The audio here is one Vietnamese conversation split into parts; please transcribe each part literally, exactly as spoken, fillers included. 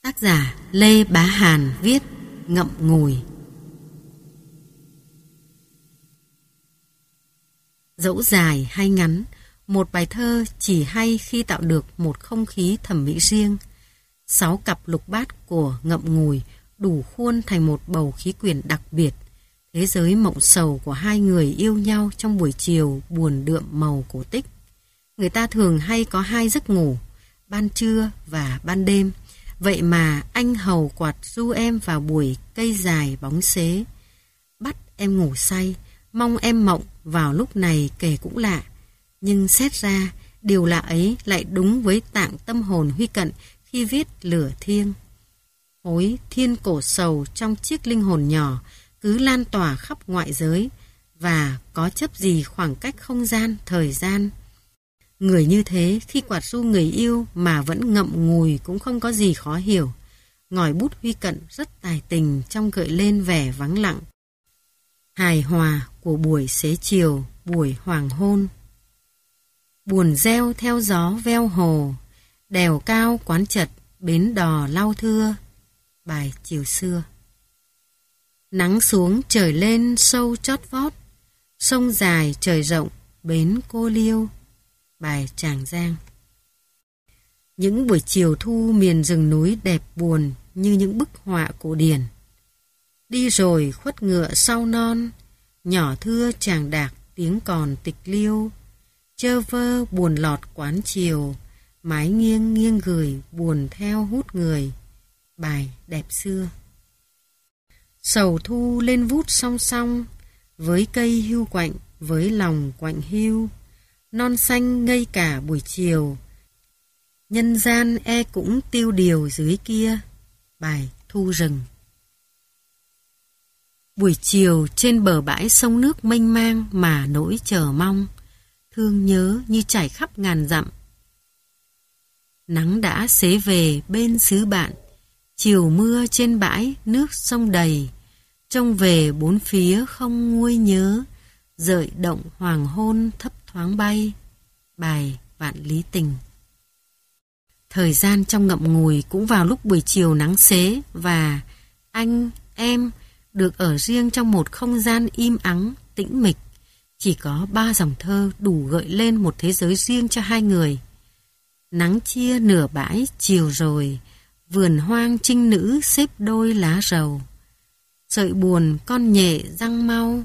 Tác giả Lê Bá Hàn viết Ngậm ngùi. Dẫu dài hay ngắn, một bài thơ chỉ hay khi tạo được một không khí thẩm mỹ riêng. Sáu cặp lục bát của Ngậm ngùi đủ khuôn thành một bầu khí quyển đặc biệt. Thế giới mộng sầu của hai người yêu nhau trong buổi chiều buồn đượm màu cổ tích. Người ta thường hay có hai giấc ngủ, ban trưa và ban đêm. Vậy mà anh hầu quạt ru em vào buổi cây dài bóng xế. Bắt em ngủ say, mong em mộng vào lúc này kể cũng lạ. Nhưng xét ra, điều lạ ấy lại đúng với tạng tâm hồn Huy Cận khi viết Lửa Thiêng. Hối thiên cổ sầu trong chiếc linh hồn nhỏ cứ lan tỏa khắp ngoại giới và có chấp gì khoảng cách không gian, thời gian. Người như thế khi quạt ru người yêu mà vẫn ngậm ngùi cũng không có gì khó hiểu. Ngòi bút Huy Cận rất tài tình trong gợi lên vẻ vắng lặng, hài hòa của buổi xế chiều, buổi hoàng hôn. Buồn reo theo gió veo hồ, đèo cao quán chật, bến đò lau thưa. Bài chiều xưa. Nắng xuống trời lên sâu chót vót, sông dài trời rộng, bến cô liêu. Bài Tràng Giang. Những buổi chiều thu miền rừng núi đẹp buồn như những bức họa cổ điển. Đi rồi khuất ngựa sau non, nhỏ thưa chàng đạc tiếng còn tịch liêu. Chơ vơ buồn lọt quán chiều, mái nghiêng nghiêng gửi buồn theo hút người. Bài Đẹp xưa. Sầu thu lên vút song song, với cây hưu quạnh, với lòng quạnh hưu. Non xanh ngây cả buổi chiều, nhân gian e cũng tiêu điều dưới kia. Bài Thu rừng. Buổi chiều trên bờ bãi sông nước mênh mang mà nỗi chờ mong, thương nhớ như trải khắp ngàn dặm. Nắng đã xế về bên xứ bạn, chiều mưa trên bãi nước sông đầy. Trông về bốn phía không nguôi nhớ, dợi động hoàng hôn thấp thoáng bay. Bài Vạn Lý Tình. Thời gian trong ngậm ngùi cũng vào lúc buổi chiều nắng xế và anh, em được ở riêng trong một không gian im ắng, tĩnh mịch. Chỉ có ba dòng thơ đủ gợi lên một thế giới riêng cho hai người. Nắng chia nửa bãi chiều rồi, vườn hoang trinh nữ xếp đôi lá rầu. Sợi buồn con nhẹ răng mau.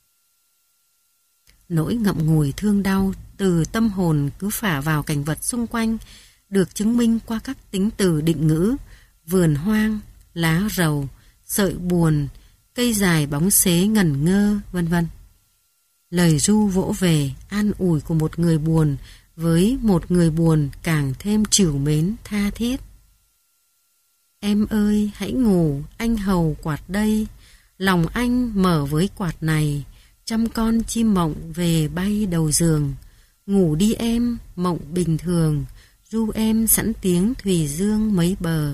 Nỗi ngậm ngùi thương đau từ tâm hồn cứ phả vào cảnh vật xung quanh được chứng minh qua các tính từ định ngữ: vườn hoang, lá rầu, sợi buồn, cây dài bóng xế ngẩn ngơ, vân vân. Lời ru vỗ về an ủi của một người buồn với một người buồn càng thêm trìu mến tha thiết. Em ơi hãy ngủ, anh hầu quạt đây, lòng anh mở với quạt này. Trăm con chim mộng về bay đầu giường, ngủ đi em, mộng bình thường, ru em sẵn tiếng thùy dương mấy bờ.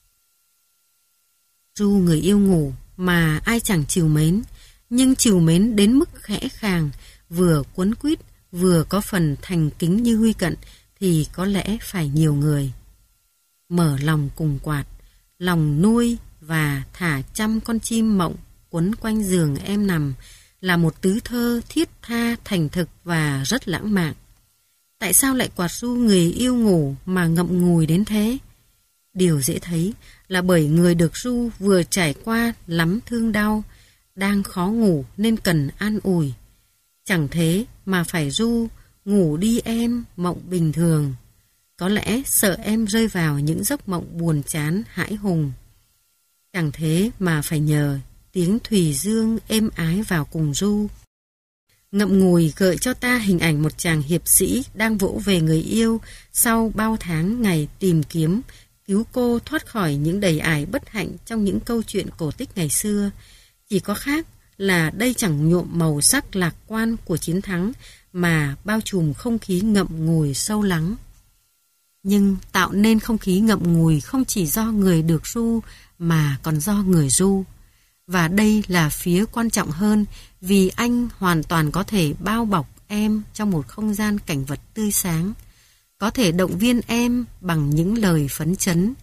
Ru người yêu ngủ mà ai chẳng trìu mến, nhưng trìu mến đến mức khẽ khàng, vừa cuốn quýt, vừa có phần thành kính như Huy Cận thì có lẽ phải nhiều người. Mở lòng cùng quạt, lòng nuôi và thả trăm con chim mộng quấn quanh giường em nằm là một tứ thơ thiết tha, thành thực và rất lãng mạn. Tại sao lại quạt ru người yêu ngủ mà ngậm ngùi đến thế? Điều dễ thấy là bởi người được ru vừa trải qua lắm thương đau, đang khó ngủ nên cần an ủi. Chẳng thế mà phải ru, ngủ đi em, mộng bình thường. Có lẽ sợ em rơi vào những giấc mộng buồn chán hãi hùng. Chẳng thế mà phải nhờ tiếng thùy dương êm ái vào cùng ru. Ngậm ngùi gợi cho ta hình ảnh một chàng hiệp sĩ đang vỗ về người yêu sau bao tháng ngày tìm kiếm, cứu cô thoát khỏi những đầy ải bất hạnh trong những câu chuyện cổ tích ngày xưa. Chỉ có khác là đây chẳng nhuộm màu sắc lạc quan của chiến thắng mà bao trùm không khí ngậm ngùi sâu lắng. Nhưng tạo nên không khí ngậm ngùi không chỉ do người được ru mà còn do người ru. Và đây là phía quan trọng hơn vì anh hoàn toàn có thể bao bọc em trong một không gian cảnh vật tươi sáng, có thể động viên em bằng những lời phấn chấn,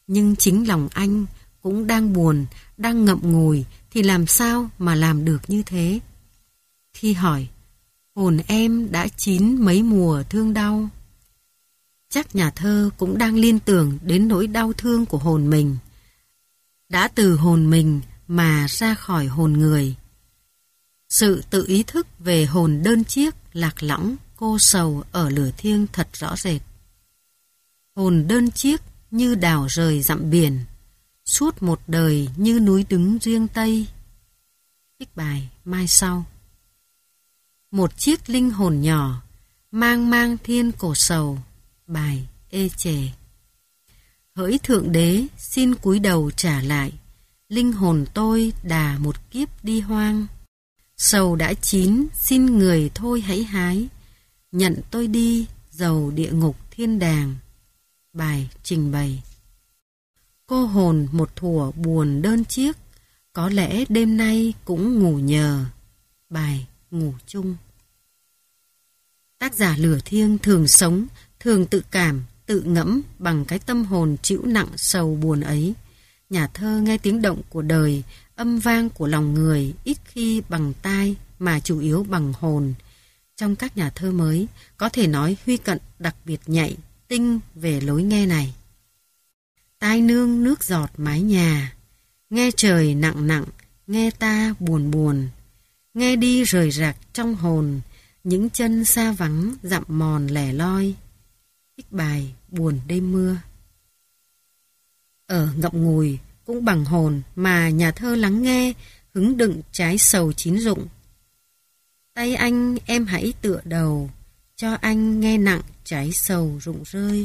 Nhưng chính lòng anh cũng đang buồn, đang ngậm ngùi thì làm sao mà làm được như thế? Khi hỏi, hồn em đã chín mấy mùa thương đau. Chắc nhà thơ cũng đang liên tưởng đến nỗi đau thương của hồn mình. Đã từ hồn mình mà ra khỏi hồn người. Sự tự ý thức về hồn đơn chiếc, lạc lõng, cô sầu ở lửa thiêng thật rõ rệt. Hồn đơn chiếc như đảo rời dặm biển, suốt một đời như núi đứng riêng Tây. Trích bài mai sau. Một chiếc linh hồn nhỏ, mang mang thiên cổ sầu. Bài ê chề. Hỡi Thượng Đế xin cúi đầu trả lại, linh hồn tôi đà một kiếp đi hoang. Sầu đã chín xin người thôi hãy hái, nhận tôi đi dầu địa ngục thiên đàng. Bài trình bày. Cô hồn một thuở buồn đơn chiếc, có lẽ đêm nay cũng ngủ nhờ. Bài ngủ chung. Tác giả Lửa Thiêng thường sống, thường tự cảm, tự ngẫm bằng cái tâm hồn chịu nặng sầu buồn ấy. Nhà thơ nghe tiếng động của đời, âm vang của lòng người ít khi bằng tai mà chủ yếu bằng hồn. Trong các nhà thơ mới, có thể nói Huy Cận đặc biệt nhạy, tinh về lối nghe này. Tai nương nước giọt mái nhà, nghe trời nặng nặng, nghe ta buồn buồn. Nghe đi rời rạc trong hồn, những chân xa vắng dặm mòn lẻ loi. Trích bài buồn đêm mưa. Ở ngậm ngùi cũng bằng hồn mà nhà thơ lắng nghe, hứng đựng trái sầu chín rụng. Tay anh em hãy tựa đầu, cho anh nghe nặng trái sầu rụng rơi.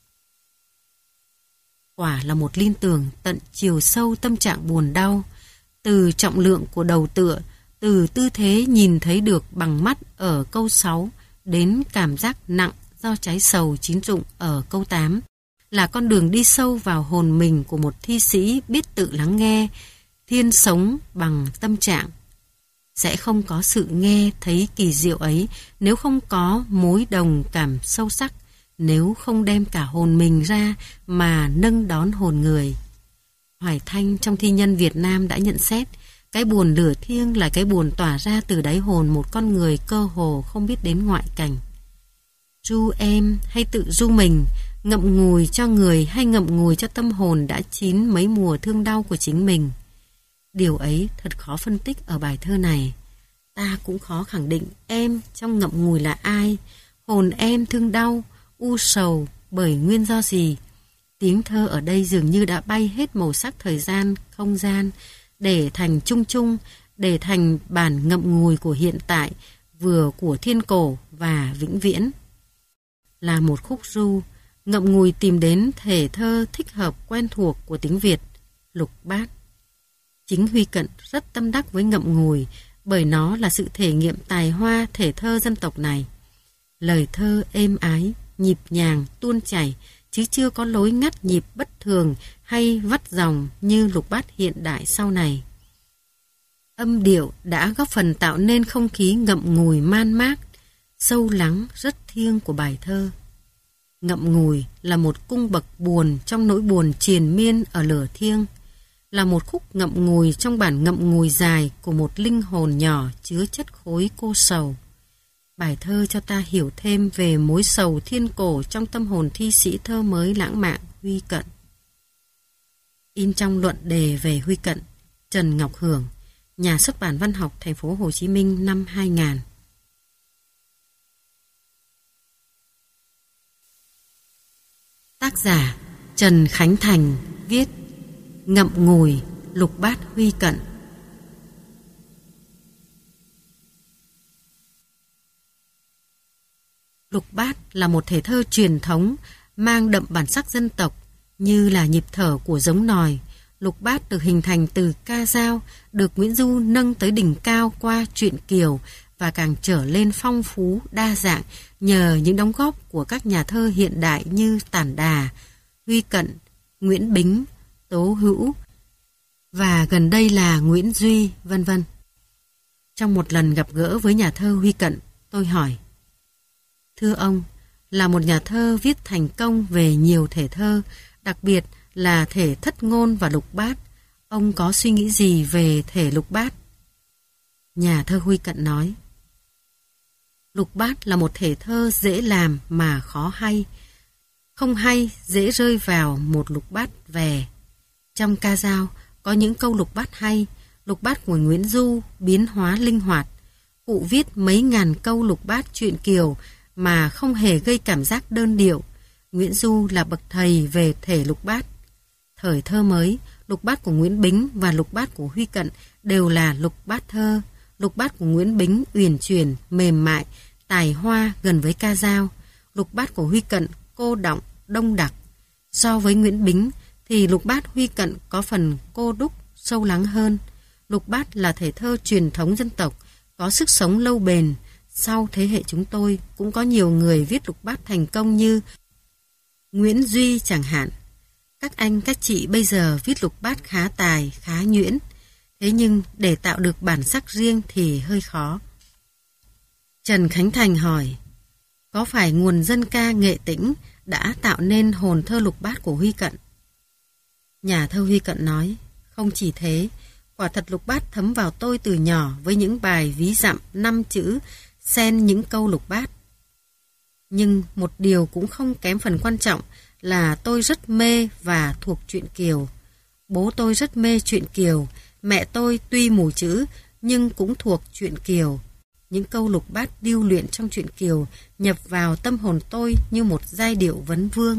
Quả là một liên tưởng tận chiều sâu tâm trạng buồn đau, từ trọng lượng của đầu tựa, từ tư thế nhìn thấy được bằng mắt ở câu sáu đến cảm giác nặng do trái sầu chín rụng ở câu tám, là con đường đi sâu vào hồn mình của một thi sĩ biết tự lắng nghe, thiên sống bằng tâm trạng. Sẽ không có sự nghe thấy kỳ diệu ấy nếu không có mối đồng cảm sâu sắc, nếu không đem cả hồn mình ra mà nâng đón hồn người. Hoài Thanh trong Thi nhân Việt Nam đã nhận xét, cái buồn lửa thiêng là cái buồn tỏa ra từ đáy hồn một con người cơ hồ không biết đến ngoại cảnh. Ru em hay tự ru mình, ngậm ngùi cho người hay ngậm ngùi cho tâm hồn đã chín mấy mùa thương đau của chính mình. Điều ấy thật khó phân tích ở bài thơ này. Ta cũng khó khẳng định em trong ngậm ngùi là ai, hồn em thương đau, u sầu bởi nguyên do gì. Tiếng thơ ở đây dường như đã bay hết màu sắc thời gian, không gian, để thành chung chung, để thành bản ngậm ngùi của hiện tại, vừa của thiên cổ và vĩnh viễn. Là một khúc ru, ngậm ngùi tìm đến thể thơ thích hợp quen thuộc của tiếng Việt, lục bát. Chính Huy Cận rất tâm đắc với ngậm ngùi, bởi nó là sự thể nghiệm tài hoa thể thơ dân tộc này. Lời thơ êm ái, nhịp nhàng, tuôn chảy, chứ chưa có lối ngắt nhịp bất thường hay vắt dòng như lục bát hiện đại sau này. Âm điệu đã góp phần tạo nên không khí ngậm ngùi man mác, sâu lắng, rất thiêng của bài thơ. Ngậm ngùi là một cung bậc buồn trong nỗi buồn triền miên ở lửa thiêng, là một khúc ngậm ngùi trong bản ngậm ngùi dài của một linh hồn nhỏ chứa chất khối cô sầu. Bài thơ cho ta hiểu thêm về mối sầu thiên cổ trong tâm hồn thi sĩ thơ mới lãng mạn Huy Cận. In trong luận đề về Huy Cận, Trần Ngọc Hưởng, Nhà xuất bản Văn học Thành phố Hồ Chí Minh năm hai nghìn. Tác giả Trần Khánh Thành viết Ngậm ngùi, lục bát Huy Cận. Lục bát là một thể thơ truyền thống mang đậm bản sắc dân tộc như là nhịp thở của giống nòi. Lục bát được hình thành từ ca dao, được Nguyễn Du nâng tới đỉnh cao qua truyện Kiều và càng trở lên phong phú, đa dạng nhờ những đóng góp của các nhà thơ hiện đại như Tản Đà, Huy Cận, Nguyễn Bính, Tố Hữu và gần đây là Nguyễn Duy, vân vân. Trong một lần gặp gỡ với nhà thơ Huy Cận, tôi hỏi: Thưa ông, là một nhà thơ viết thành công về nhiều thể thơ, đặc biệt là thể thất ngôn và lục bát. Ông có suy nghĩ gì về thể lục bát? Nhà thơ Huy Cận nói, lục bát là một thể thơ dễ làm mà khó hay. Không hay, dễ rơi vào một lục bát về. Trong ca dao có những câu lục bát hay. Lục bát của Nguyễn Du biến hóa linh hoạt. Cụ viết mấy ngàn câu lục bát truyện kiều mà không hề gây cảm giác đơn điệu. Nguyễn Du là bậc thầy về thể lục bát. Thời thơ mới, lục bát của Nguyễn Bính và lục bát của Huy Cận đều là lục bát thơ. Lục bát của Nguyễn Bính uyển chuyển, mềm mại, tài hoa gần với ca dao. Lục bát của Huy Cận cô đọng, đông đặc. So với Nguyễn Bính thì lục bát Huy Cận có phần cô đúc, sâu lắng hơn. Lục bát là thể thơ truyền thống dân tộc, có sức sống lâu bền. Sau thế hệ chúng tôi cũng có nhiều người viết lục bát thành công như Nguyễn Duy chẳng hạn. Các anh các chị bây giờ viết lục bát khá tài, khá nhuyễn. Thế nhưng để tạo được bản sắc riêng thì hơi khó. Trần Khánh Thành hỏi, có phải nguồn dân ca Nghệ Tĩnh đã tạo nên hồn thơ lục bát của Huy Cận? Nhà thơ Huy Cận nói, không chỉ thế, quả thật lục bát thấm vào tôi từ nhỏ với những bài ví dặm năm chữ, xen những câu lục bát. Nhưng một điều cũng không kém phần quan trọng là tôi rất mê và thuộc truyện kiều. Bố tôi rất mê truyện kiều, mẹ tôi tuy mù chữ nhưng cũng thuộc truyện kiều. Những câu lục bát điêu luyện trong truyện kiều nhập vào tâm hồn tôi như một giai điệu vấn vương.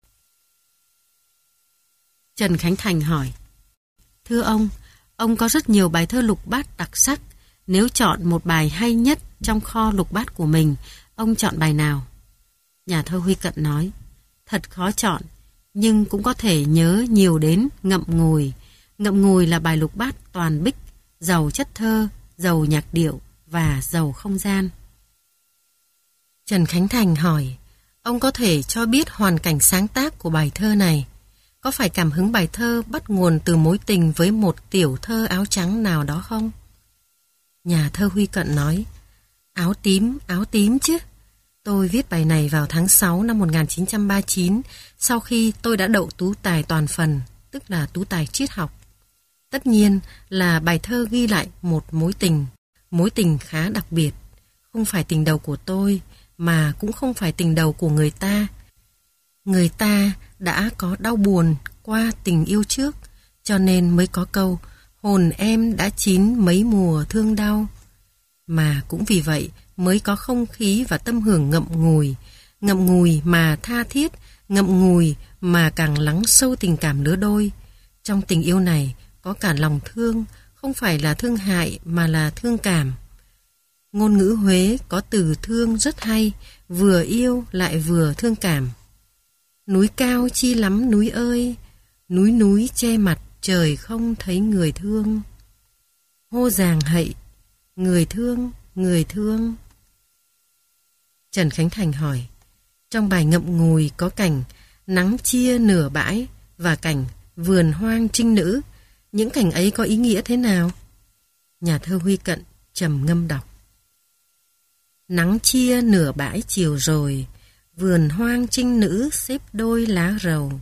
Trần Khánh Thành hỏi, thưa ông, ông có rất nhiều bài thơ lục bát đặc sắc. Nếu chọn một bài hay nhất trong kho lục bát của mình, ông chọn bài nào? Nhà thơ Huy Cận nói, thật khó chọn, nhưng cũng có thể nhớ nhiều đến Ngậm Ngùi. Ngậm Ngùi là bài lục bát toàn bích, giàu chất thơ, giàu nhạc điệu và giàu không gian. Trần Khánh Thành hỏi, ông có thể cho biết hoàn cảnh sáng tác của bài thơ này? Có phải cảm hứng bài thơ bắt nguồn từ mối tình với một tiểu thơ áo trắng nào đó không? Nhà thơ Huy Cận nói, áo tím, áo tím chứ. Tôi viết bài này vào tháng sáu năm một nghìn chín trăm ba mươi chín, sau khi tôi đã đậu tú tài toàn phần, tức là tú tài triết học. Tất nhiên là bài thơ ghi lại một mối tình, mối tình khá đặc biệt. Không phải tình đầu của tôi, mà cũng không phải tình đầu của người ta. Người ta đã có đau buồn qua tình yêu trước, cho nên mới có câu hồn em đã chín mấy mùa thương đau. Mà cũng vì vậy mới có không khí và tâm hưởng ngậm ngùi, ngậm ngùi mà tha thiết, ngậm ngùi mà càng lắng sâu tình cảm lứa đôi. Trong tình yêu này có cả lòng thương, không phải là thương hại mà là thương cảm. Ngôn ngữ Huế có từ thương rất hay, vừa yêu lại vừa thương cảm. Núi cao chi lắm núi ơi, núi núi che mặt trời không thấy người thương. Hô giàng hậy, người thương, người thương. Trần Khánh Thành hỏi, trong bài Ngậm Ngùi có cảnh nắng chia nửa bãi và cảnh vườn hoang trinh nữ. Những cảnh ấy có ý nghĩa thế nào? Nhà thơ Huy Cận trầm ngâm đọc, nắng chia nửa bãi chiều rồi, vườn hoang trinh nữ xếp đôi lá rầu.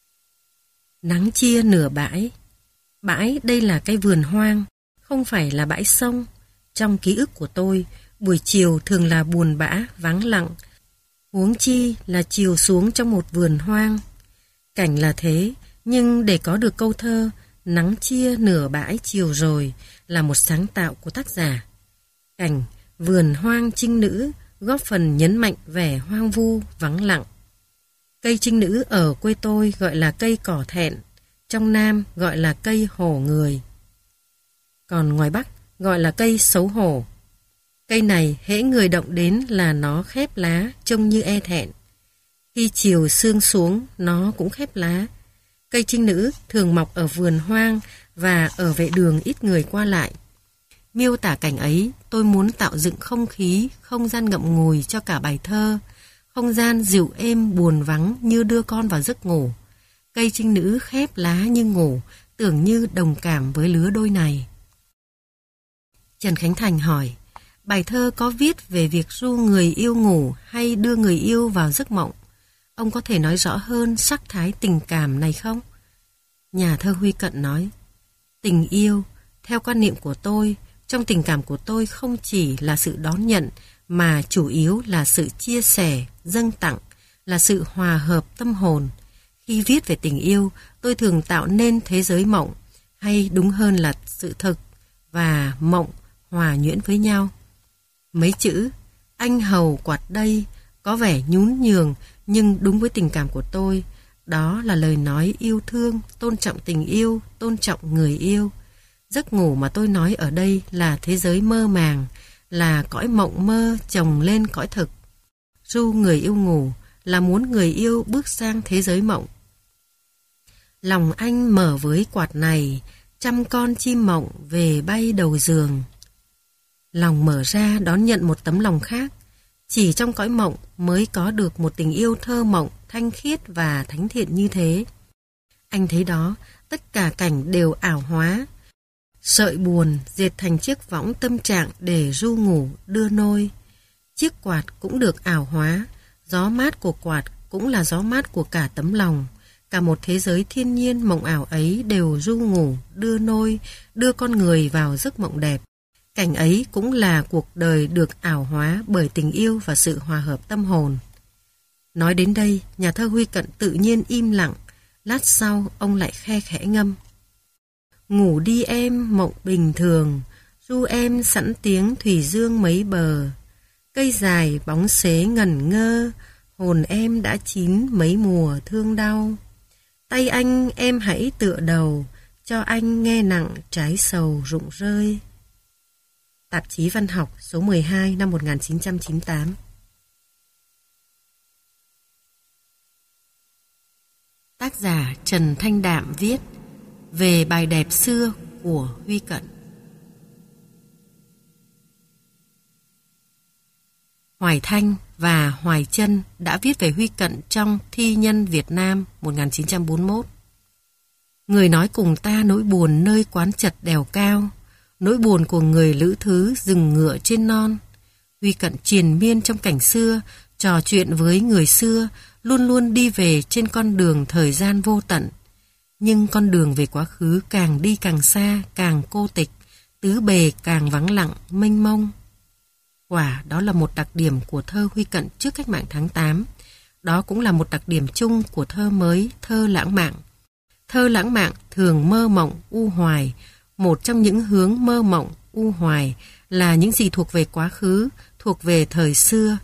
Nắng chia nửa bãi. Bãi đây là cái vườn hoang, không phải là bãi sông. Trong ký ức của tôi, buổi chiều thường là buồn bã, vắng lặng. Huống chi là chiều xuống trong một vườn hoang. Cảnh là thế, nhưng để có được câu thơ nắng chia nửa bãi chiều rồi là một sáng tạo của tác giả. Cảnh vườn hoang trinh nữ góp phần nhấn mạnh vẻ hoang vu, vắng lặng. Cây trinh nữ ở quê tôi gọi là cây cỏ thẹn, trong Nam gọi là cây hổ người. Còn ngoài Bắc gọi là cây xấu hổ. Cây này hễ người động đến là nó khép lá, trông như e thẹn. Khi chiều sương xuống, nó cũng khép lá. Cây trinh nữ thường mọc ở vườn hoang và ở vệ đường ít người qua lại. Miêu tả cảnh ấy, tôi muốn tạo dựng không khí, không gian ngậm ngùi cho cả bài thơ. Không gian dịu êm buồn vắng như đưa con vào giấc ngủ. Cây trinh nữ khép lá như ngủ, tưởng như đồng cảm với lứa đôi này. Trần Khánh Thành hỏi, bài thơ có viết về việc ru người yêu ngủ hay đưa người yêu vào giấc mộng? Ông có thể nói rõ hơn sắc thái tình cảm này không? Nhà thơ Huy Cận nói, tình yêu, theo quan niệm của tôi, trong tình cảm của tôi không chỉ là sự đón nhận, mà chủ yếu là sự chia sẻ, dâng tặng, là sự hòa hợp tâm hồn. Khi viết về tình yêu, tôi thường tạo nên thế giới mộng, hay đúng hơn là sự thực, và mộng hòa nhuyễn với nhau. Mấy chữ, anh hầu quạt đây, có vẻ nhún nhường, nhưng đúng với tình cảm của tôi. Đó là lời nói yêu thương, tôn trọng tình yêu, tôn trọng người yêu. Giấc ngủ mà tôi nói ở đây là thế giới mơ màng, là cõi mộng mơ chồng lên cõi thực. Ru người yêu ngủ là muốn người yêu bước sang thế giới mộng. Lòng anh mở với quạt này, trăm con chim mộng về bay đầu giường. Lòng mở ra đón nhận một tấm lòng khác. Chỉ trong cõi mộng mới có được một tình yêu thơ mộng, thanh khiết và thánh thiện như thế. Anh thấy đó, tất cả cảnh đều ảo hóa. Sợi buồn dệt thành chiếc võng tâm trạng để ru ngủ đưa nôi. Chiếc quạt cũng được ảo hóa, gió mát của quạt cũng là gió mát của cả tấm lòng. Cả một thế giới thiên nhiên mộng ảo ấy đều ru ngủ, đưa nôi, đưa con người vào giấc mộng đẹp. Cảnh ấy cũng là cuộc đời được ảo hóa bởi tình yêu và sự hòa hợp tâm hồn. Nói đến đây, nhà thơ Huy Cận tự nhiên im lặng, lát sau ông lại khe khẽ ngâm. Ngủ đi em mộng bình thường, ru em sẵn tiếng thủy dương mấy bờ. Cây dài bóng xế ngẩn ngơ, hồn em đã chín mấy mùa thương đau. Tay anh em hãy tựa đầu, cho anh nghe nặng trái sầu rụng rơi. Tạp chí Văn học số mười hai năm một nghìn chín trăm chín mươi tám. Tác giả Trần Thanh Đạm viết về bài đẹp xưa của Huy Cận. Hoài Thanh và Hoài Trân đã viết về Huy Cận trong Thi nhân Việt Nam một nghìn chín trăm bốn mươi mốt. Người nói cùng ta nỗi buồn nơi quán chật đèo cao, nỗi buồn của người lữ thứ rừng ngựa trên non. Huy Cận triền miên trong cảnh xưa, trò chuyện với người xưa, luôn luôn đi về trên con đường thời gian vô tận. Nhưng con đường về quá khứ càng đi càng xa, càng cô tịch, tứ bề càng vắng lặng, mênh mông. Quả đó là một đặc điểm của thơ Huy Cận trước cách mạng tháng tám. Đó cũng là một đặc điểm chung của thơ mới, thơ lãng mạn. Thơ lãng mạn thường mơ mộng, u hoài. Một trong những hướng mơ mộng, u hoài là những gì thuộc về quá khứ, thuộc về thời xưa.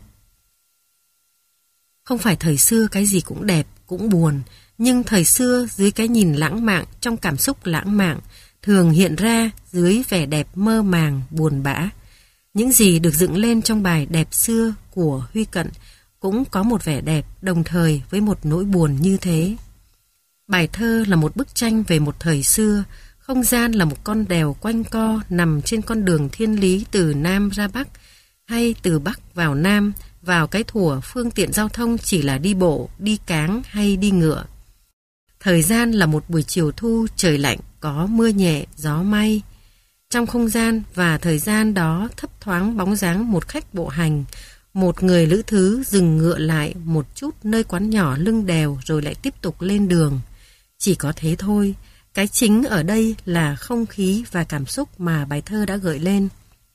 Không phải thời xưa cái gì cũng đẹp, cũng buồn, nhưng thời xưa dưới cái nhìn lãng mạn, trong cảm xúc lãng mạn, thường hiện ra dưới vẻ đẹp mơ màng, buồn bã. Những gì được dựng lên trong bài Đẹp xưa của Huy Cận cũng có một vẻ đẹp đồng thời với một nỗi buồn như thế. Bài thơ là một bức tranh về một thời xưa, không gian là một con đèo quanh co nằm trên con đường thiên lý từ Nam ra Bắc, hay từ Bắc vào Nam, vào cái thuở phương tiện giao thông chỉ là đi bộ, đi cáng hay đi ngựa. Thời gian là một buổi chiều thu, trời lạnh, có mưa nhẹ, gió may. Trong không gian và thời gian đó thấp thoáng bóng dáng một khách bộ hành, một người lữ thứ dừng ngựa lại một chút nơi quán nhỏ lưng đèo rồi lại tiếp tục lên đường. Chỉ có thế thôi, cái chính ở đây là không khí và cảm xúc mà bài thơ đã gợi lên.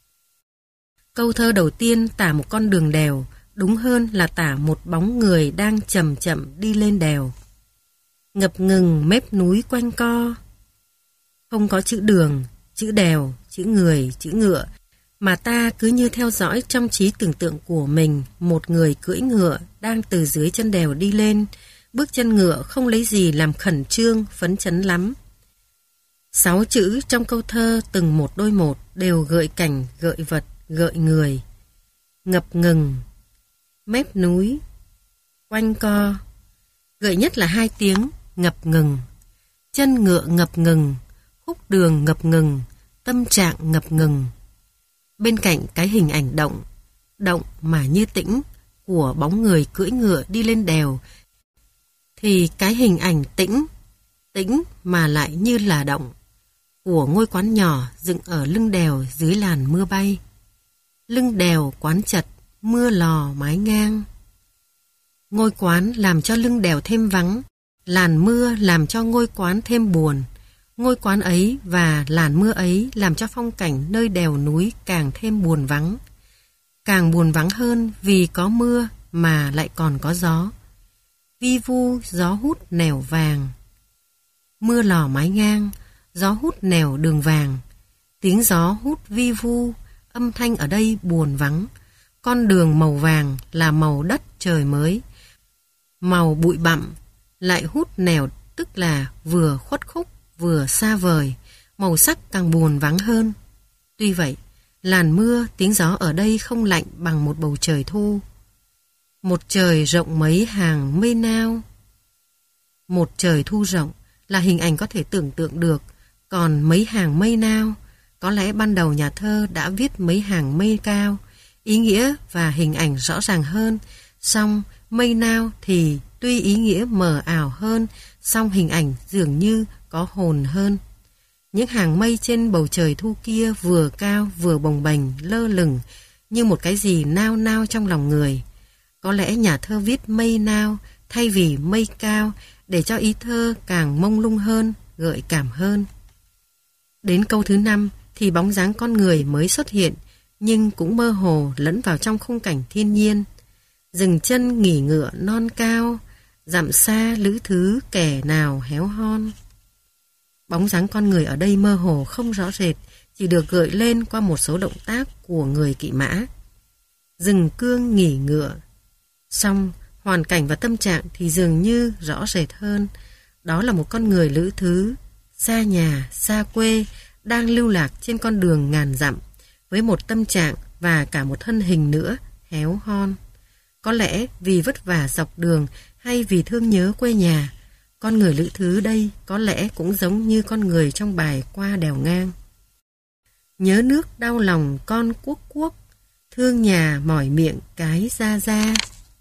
Câu thơ đầu tiên tả một con đường đèo, đúng hơn là tả một bóng người đang chậm chậm đi lên đèo. Ngập ngừng mép núi quanh co. Không có chữ đường, chữ đèo, chữ người, chữ ngựa, mà ta cứ như theo dõi trong trí tưởng tượng của mình một người cưỡi ngựa đang từ dưới chân đèo đi lên, bước chân ngựa không lấy gì làm khẩn trương, phấn chấn lắm. Sáu chữ trong câu thơ từng một đôi một đều gợi cảnh, gợi vật, gợi người. Ngập ngừng, mép núi, quanh co. Gợi nhất là hai tiếng ngập ngừng. Chân ngựa ngập ngừng, khúc đường ngập ngừng, tâm trạng ngập ngừng. Bên cạnh cái hình ảnh động, động mà như tĩnh của bóng người cưỡi ngựa đi lên đèo, thì cái hình ảnh tĩnh, tĩnh mà lại như là động của ngôi quán nhỏ dựng ở lưng đèo dưới làn mưa bay. Lưng đèo quán chật, mưa lò mái ngang. Ngôi quán làm cho lưng đèo thêm vắng, Làn mưa làm cho ngôi quán thêm buồn. Ngôi quán ấy và làn mưa ấy làm cho phong cảnh nơi đèo núi càng thêm buồn vắng. Càng buồn vắng hơn vì có mưa mà lại còn có gió. Vi vu gió hút nẻo vàng. Mưa lò mái ngang, gió hút nẻo đường vàng. Tiếng gió hút vi vu, âm thanh ở đây buồn vắng. Con đường màu vàng là màu đất trời mới. Màu bụi bặm lại hút nẻo, tức là vừa khuất khúc vừa xa vời, màu sắc càng buồn vắng hơn. Tuy vậy, làn mưa, tiếng gió ở đây không lạnh bằng một bầu trời thu. Một trời rộng mấy hàng mây nao. Một trời thu rộng là hình ảnh có thể tưởng tượng được, còn mấy hàng mây nao, có lẽ ban đầu nhà thơ đã viết mấy hàng mây cao, ý nghĩa và hình ảnh rõ ràng hơn, song mây nao thì tuy ý nghĩa mờ ảo hơn, song hình ảnh dường như có hồn hơn. Những hàng mây trên bầu trời thu kia vừa cao vừa bồng bềnh lơ lửng như một cái gì nao nao trong lòng người. Có lẽ nhà thơ viết mây nao thay vì mây cao để cho ý thơ càng mông lung hơn, gợi cảm hơn. Đến câu thứ năm thì bóng dáng con người mới xuất hiện, nhưng cũng mơ hồ lẫn vào trong khung cảnh thiên nhiên. Dừng chân nghỉ ngựa non cao, dặm xa lữ thứ kẻ nào héo hon. Bóng dáng con người ở đây mơ hồ không rõ rệt, chỉ được gợi lên qua một số động tác của người kỵ mã. Dừng cương nghỉ ngựa. Song hoàn cảnh và tâm trạng thì dường như rõ rệt hơn. Đó là một con người lữ thứ, xa nhà, xa quê, đang lưu lạc trên con đường ngàn dặm, với một tâm trạng và cả một thân hình nữa héo hon. Có lẽ vì vất vả dọc đường hay vì thương nhớ quê nhà, con người lữ thứ đây có lẽ cũng giống như con người trong bài Qua đèo ngang. Nhớ nước đau lòng con cuốc cuốc, thương nhà mỏi miệng cái ra ra.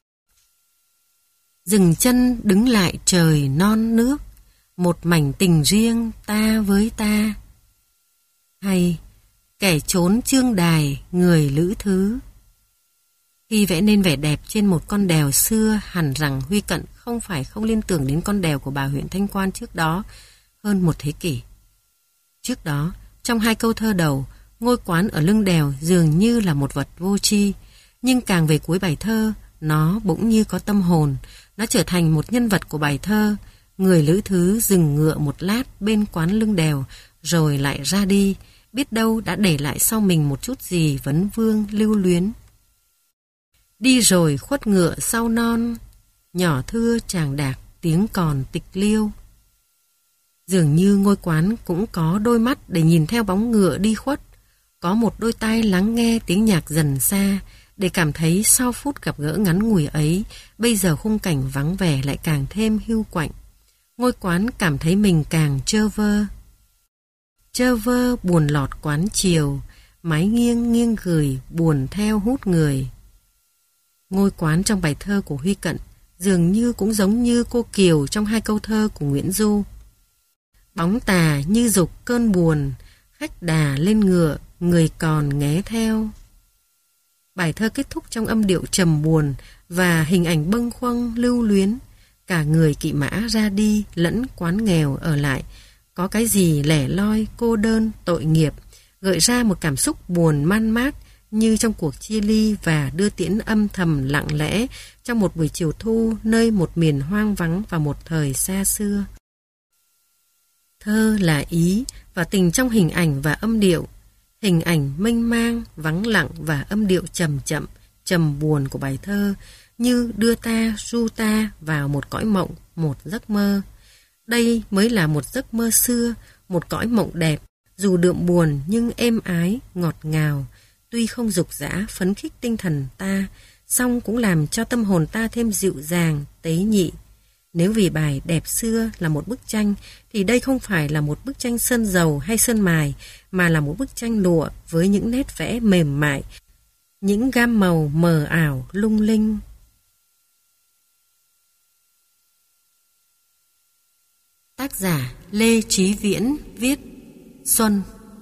Dừng chân đứng lại trời non nước, một mảnh tình riêng ta với ta. Hay kẻ trốn chương đài người lữ thứ. Khi vẽ nên vẻ đẹp trên một con đèo xưa, hẳn rằng Huy Cận không phải không liên tưởng đến con đèo của bà huyện Thanh Quan trước đó hơn một thế kỷ. Trước đó, trong hai câu thơ đầu, ngôi quán ở lưng đèo dường như là một vật vô tri, nhưng càng về cuối bài thơ, nó bỗng như có tâm hồn, nó trở thành một nhân vật của bài thơ. Người lữ thứ dừng ngựa một lát bên quán lưng đèo, rồi lại ra đi, biết đâu đã để lại sau mình một chút gì vấn vương lưu luyến. Đi rồi khuất ngựa sau non, nhỏ thưa chàng đạc tiếng còn tịch liêu. Dường như ngôi quán cũng có đôi mắt để nhìn theo bóng ngựa đi khuất, có một đôi tai lắng nghe tiếng nhạc dần xa, để cảm thấy sau phút gặp gỡ ngắn ngủi ấy, bây giờ khung cảnh vắng vẻ lại càng thêm hiu quạnh. Ngôi quán cảm thấy mình càng trơ vơ. Trơ vơ buồn lọt quán chiều, mái nghiêng nghiêng gửi buồn theo hút người. Ngôi quán trong bài thơ của Huy Cận dường như cũng giống như cô Kiều trong hai câu thơ của Nguyễn Du. Bóng tà như dục cơn buồn, khách đà lên ngựa, người còn nghé theo. Bài thơ kết thúc trong âm điệu trầm buồn và hình ảnh bâng khuâng lưu luyến. Cả người kỵ mã ra đi lẫn quán nghèo ở lại, có cái gì lẻ loi, cô đơn, tội nghiệp, gợi ra một cảm xúc buồn man mát như trong cuộc chia ly và đưa tiễn âm thầm lặng lẽ trong một buổi chiều thu nơi một miền hoang vắng và một thời xa xưa. Thơ là ý và tình trong hình ảnh và âm điệu. Hình ảnh mênh mang, vắng lặng và âm điệu chậm chậm, trầm buồn của bài thơ như đưa ta, ru ta vào một cõi mộng, một giấc mơ. Đây mới là một giấc mơ xưa, một cõi mộng đẹp, dù đượm buồn nhưng êm ái, ngọt ngào, tuy không dục dã phấn khích tinh thần ta, song cũng làm cho tâm hồn ta thêm dịu dàng, tế nhị. Nếu vì bài đẹp xưa là một bức tranh, thì đây không phải là một bức tranh sơn dầu hay sơn mài, mà là một bức tranh lụa với những nét vẽ mềm mại, những gam màu mờ ảo, lung linh. Tác giả Lê Chí Viễn viết Xuân.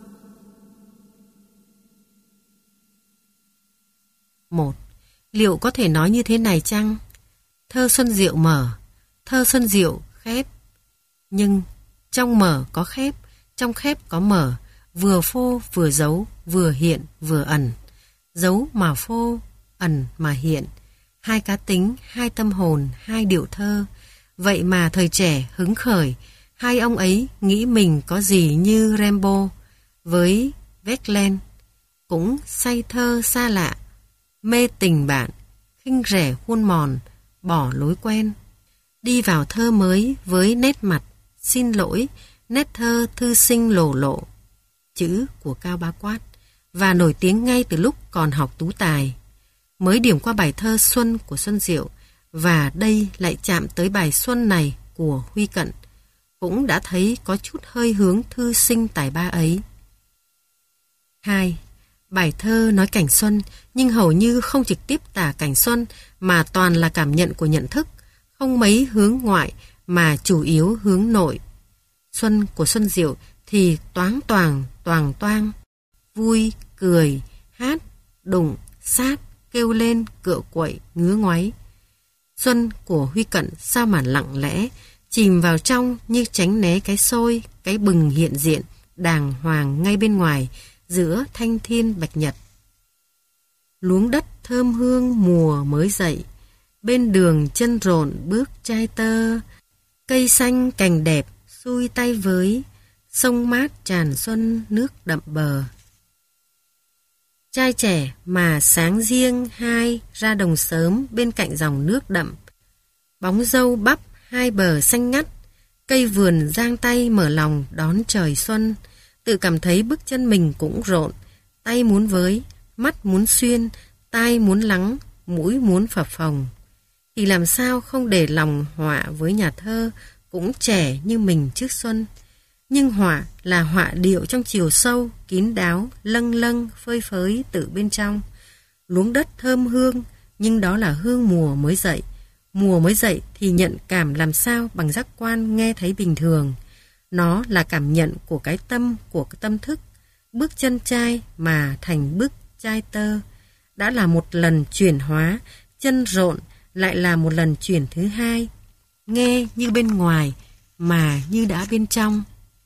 Một. Liệu có thể nói như thế này chăng? Thơ Xuân Diệu mở. Thơ Xuân Diệu khép. Nhưng trong mở có khép, trong khép có mở, vừa phô vừa giấu, vừa hiện vừa ẩn. Giấu mà phô, ẩn mà hiện. Hai cá tính, hai tâm hồn, hai điệu thơ. Vậy mà thời trẻ hứng khởi, hai ông ấy nghĩ mình có gì như Rimbaud với Verlaine, cũng say thơ xa lạ, mê tình bạn, khinh rẻ khuôn mòn, bỏ lối quen. Đi vào thơ mới với nét mặt, xin lỗi, nét thơ thư sinh lồ lộ. Chữ của Cao Bá Quát, và nổi tiếng ngay từ lúc còn học tú tài. Mới điểm qua bài thơ Xuân của Xuân Diệu, và đây lại chạm tới bài Xuân này của Huy Cận, cũng đã thấy có chút hơi hướng thư sinh tài ba ấy. hai. Bài thơ nói cảnh xuân, nhưng hầu như không trực tiếp tả cảnh xuân, mà toàn là cảm nhận của nhận thức, không mấy hướng ngoại, mà chủ yếu hướng nội. Xuân của Xuân Diệu thì toáng toàng, toàng toang, vui, cười, hát, đụng, sát, kêu lên, cựa quậy, ngứa ngoáy. Xuân của Huy Cận sao mà lặng lẽ, chìm vào trong như tránh né cái sôi, cái bừng hiện diện, đàng hoàng ngay bên ngoài, giữa thanh thiên bạch nhật. Luống đất thơm hương mùa mới dậy, bên đường chân rộn bước trai tơ, cây xanh cành đẹp xuôi tay với, sông mát tràn xuân nước đậm bờ. Trai trẻ mà sáng riêng hai ra đồng sớm bên cạnh dòng nước đậm, bóng dâu bắp hai bờ xanh ngắt, cây vườn giang tay mở lòng đón trời xuân, tự cảm thấy bước chân mình cũng rộn, tay muốn với, mắt muốn xuyên, tai muốn lắng, mũi muốn phập phồng. Thì làm sao không để lòng họa với nhà thơ cũng trẻ như mình trước xuân. Nhưng họa là họa điệu trong chiều sâu, kín đáo, lâng lâng, phơi phới từ bên trong. Luống đất thơm hương, nhưng đó là hương mùa mới dậy. Mùa mới dậy thì nhận cảm làm sao bằng giác quan nghe thấy bình thường. Nó là cảm nhận của cái tâm, của cái tâm thức. Bước chân trai mà thành bước trai tơ. Đã là một lần chuyển hóa, chân rộn lại là một lần chuyển thứ hai. Nghe như bên ngoài mà như đã bên trong.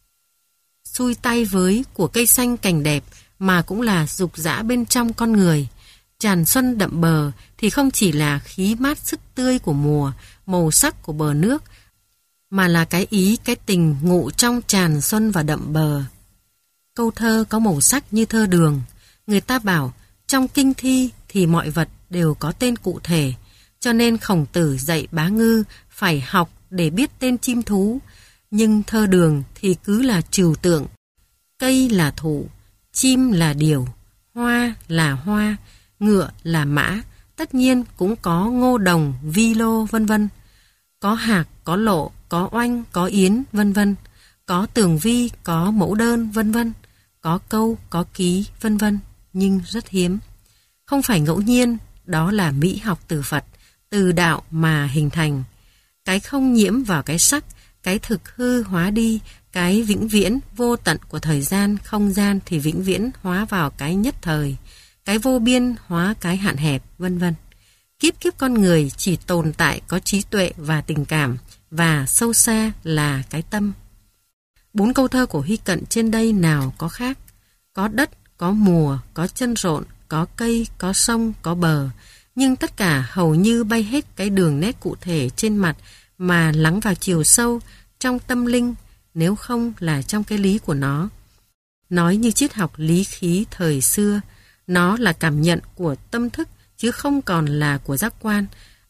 Xuôi tay với của cây xanh cành đẹp mà cũng là dục dã bên trong con người. Tràn xuân đậm bờ thì không chỉ là khí mát sức tươi của mùa, màu sắc của bờ nước, mà là cái ý, cái tình ngụ trong tràn xuân và đậm bờ. Câu thơ có màu sắc như thơ Đường. Người ta bảo trong kinh thi thì mọi vật đều có tên cụ thể, cho nên Khổng Tử dạy Bá Ngư phải học để biết tên chim thú. Nhưng thơ Đường thì cứ là trừu tượng. Cây là thụ, chim là điểu, hoa là hoa, ngựa là mã, tất nhiên cũng có ngô đồng, vi lô vân vân. Có hạc, có lộ, có oanh, có yến vân vân, có tường vi, có mẫu đơn vân vân, có câu, có ký vân vân, nhưng rất hiếm. Không phải ngẫu nhiên, đó là mỹ học từ Phật, từ đạo mà hình thành. Cái không nhiễm vào cái sắc, cái thực hư hóa đi, cái vĩnh viễn vô tận của thời gian, không gian thì vĩnh viễn hóa vào cái nhất thời, cái vô biên hóa cái hạn hẹp, vân vân. Kiếp kiếp con người chỉ tồn tại có trí tuệ và tình cảm, và sâu xa là cái tâm. Bốn câu thơ của Huy Cận trên đây nào có khác? Có đất, có mùa, có chân rộn, có cây, có sông, có bờ, nhưng tất cả hầu như bay hết cái đường nét cụ thể trên mặt mà lắng vào chiều sâu trong tâm linh, nếu không là trong cái lý của nó. Nói như triết học lý khí thời xưa, nó là cảm nhận của tâm thức chứ không còn là của giác quan.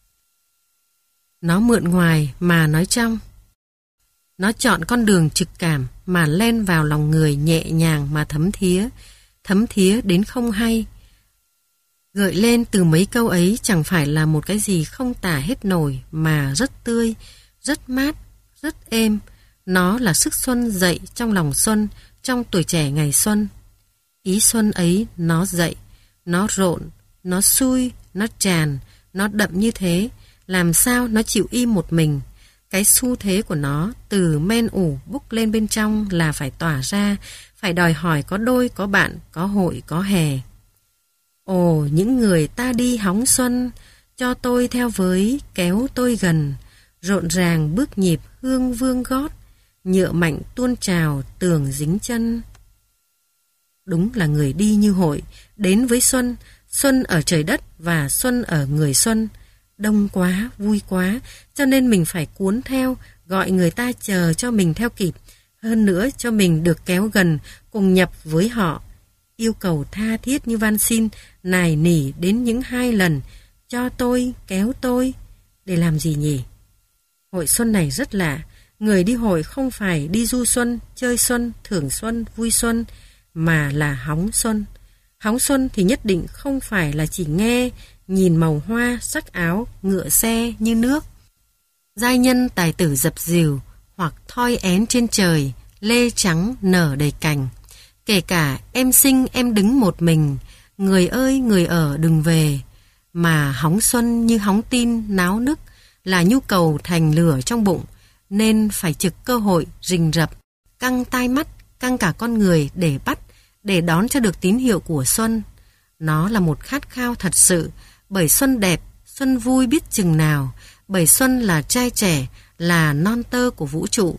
Nó mượn ngoài mà nói trong. Nó chọn con đường trực cảm mà len vào lòng người nhẹ nhàng mà thấm thía, thấm thía đến không hay. Gợi lên từ mấy câu ấy chẳng phải là một cái gì không tả hết nổi mà rất tươi, rất mát, rất êm. Nó là sức xuân dậy trong lòng xuân, trong tuổi trẻ ngày xuân. Ý xuân ấy nó dậy, nó rộn, nó sui, nó tràn, nó đậm như thế, làm sao nó chịu im một mình. Cái xu thế của nó từ men ủ bốc lên bên trong là phải tỏa ra, phải đòi hỏi có đôi, có bạn, có hội, có hè. Ồ, những người ta đi hóng xuân, cho tôi theo với, kéo tôi gần, rộn ràng bước nhịp hương vương gót, nhựa mạnh tuôn trào tường dính chân. Đúng là người đi như hội, đến với xuân, xuân ở trời đất và xuân ở người xuân. Đông quá, vui quá, cho nên mình phải cuốn theo, gọi người ta chờ cho mình theo kịp, hơn nữa cho mình được kéo gần, cùng nhập với họ. Yêu cầu tha thiết như van xin, nài nỉ đến những hai lần, cho tôi, kéo tôi. Để làm gì nhỉ? Hội xuân này rất lạ, người đi hội không phải đi du xuân, chơi xuân, thưởng xuân, vui xuân, mà là hóng xuân. Hóng xuân thì nhất định không phải là chỉ nghe, nhìn màu hoa, sắc áo, ngựa xe như nước. Giai nhân tài tử dập dìu, hoặc thoi én trên trời, lê trắng nở đầy cành. Kể cả em sinh em đứng một mình, người ơi người ở đừng về. Mà hóng xuân như hóng tin náo nức, là nhu cầu thành lửa trong bụng, nên phải trực cơ hội rình rập, căng tai mắt, căng cả con người để bắt, để đón cho được tín hiệu của xuân. Nó là một khát khao thật sự, bởi xuân đẹp, xuân vui biết chừng nào, bởi xuân là trai trẻ, là non tơ của vũ trụ,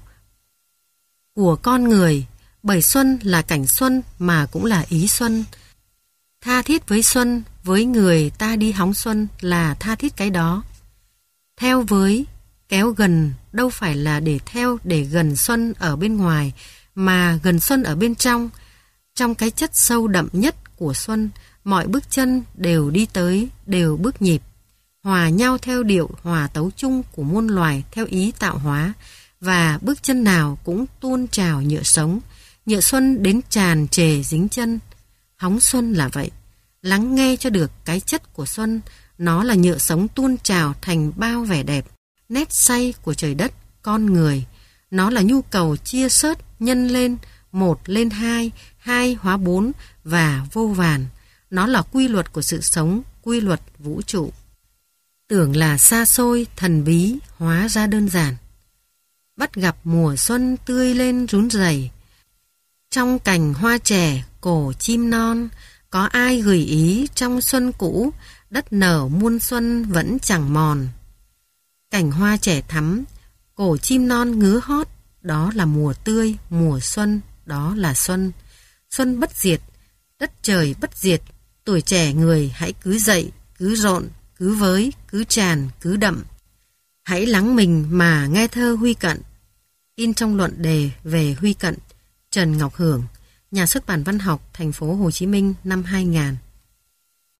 của con người, bởi xuân là cảnh xuân mà cũng là ý xuân. Tha thiết với xuân, với người ta đi hóng xuân là tha thiết cái đó. Theo với, kéo gần đâu phải là để theo để gần xuân ở bên ngoài, mà gần xuân ở bên trong. Trong cái chất sâu đậm nhất của xuân, mọi bước chân đều đi tới, đều bước nhịp, hòa nhau theo điệu hòa tấu chung của muôn loài theo ý tạo hóa, và bước chân nào cũng tuôn trào nhựa sống, nhựa xuân đến tràn trề dính chân. Hóng xuân là vậy, lắng nghe cho được cái chất của xuân, nó là nhựa sống tuôn trào thành bao vẻ đẹp, nét say của trời đất, con người. Nó là nhu cầu chia sớt, nhân lên, một lên hai, hai hóa bốn và vô vàn. Nó là quy luật của sự sống, quy luật vũ trụ. Tưởng là xa xôi, thần bí, hóa ra đơn giản. Bắt gặp mùa xuân tươi lên rún rẩy. Trong cành hoa trẻ, cổ chim non, có ai gửi ý trong xuân cũ, đất nở muôn xuân vẫn chẳng mòn. Cảnh hoa trẻ thắm, cổ chim non ngứa hót, đó là mùa tươi, mùa xuân, đó là xuân. Xuân bất diệt, đất trời bất diệt, tuổi trẻ người hãy cứ dậy, cứ rộn, cứ với, cứ tràn, cứ đậm. Hãy lắng mình mà nghe thơ Huy Cận. In trong luận đề về Huy Cận, Trần Ngọc Hưởng, Nhà xuất bản Văn học, Thành phố Hồ Chí Minh năm hai nghìn.